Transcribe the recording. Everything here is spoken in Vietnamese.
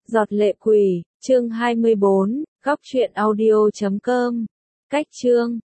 Giọt lệ quỷ, chương 24, góc truyện audio.com. Cách chương